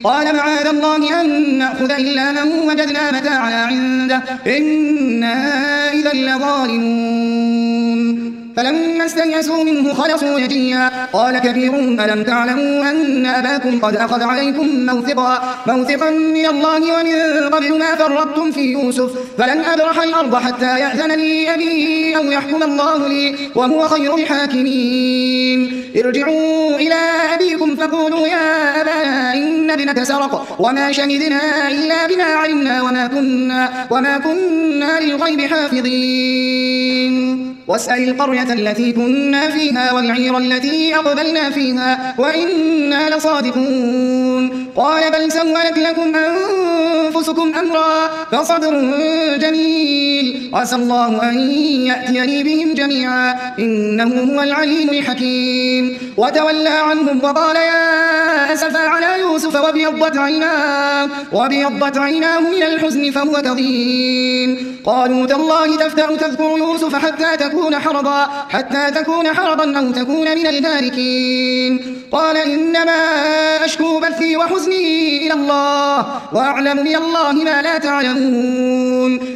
قال معاذ الله أن نأخذ إلا من وجدنا متاعنا عنده إنا إذا لظالمون. فلما استيئسوا منه خلصوا نجيا قال كبيرهم ألم تعلموا أن أباكم قد أخذ عليكم موثقا من الله ومن قبل ما فرطتم في يوسف فلن أبرح الأرض حتى يأذن لي أبي أو يحكم الله لي وهو خير الحاكمين. ارجعوا إلى أبيكم فقولوا يا أبانا إن ابنك سرق وما شهدنا إلا بما علمنا وما كنا للغيب حافظين. واسأل القرية التي كنا فيها والعير التي أقبلنا فيها وإنا لصادقون. قال بل سولت لكم أنفسكم أمرا فصبر جميل عسى الله أن يأتيني بهم جميعا إنه هو العليم الحكيم. وتولى عنهم وقال يا أسفا على يوسف وابيضت عيناه من الحزن فهو كظيم. قالوا تالله تفتأ تذكر يوسف حتى تكون حرضا أو تكون من الهالكين. قال إنما أشكو بثي وحزني إلى الله وأعلم من الله ما لا تعلمون.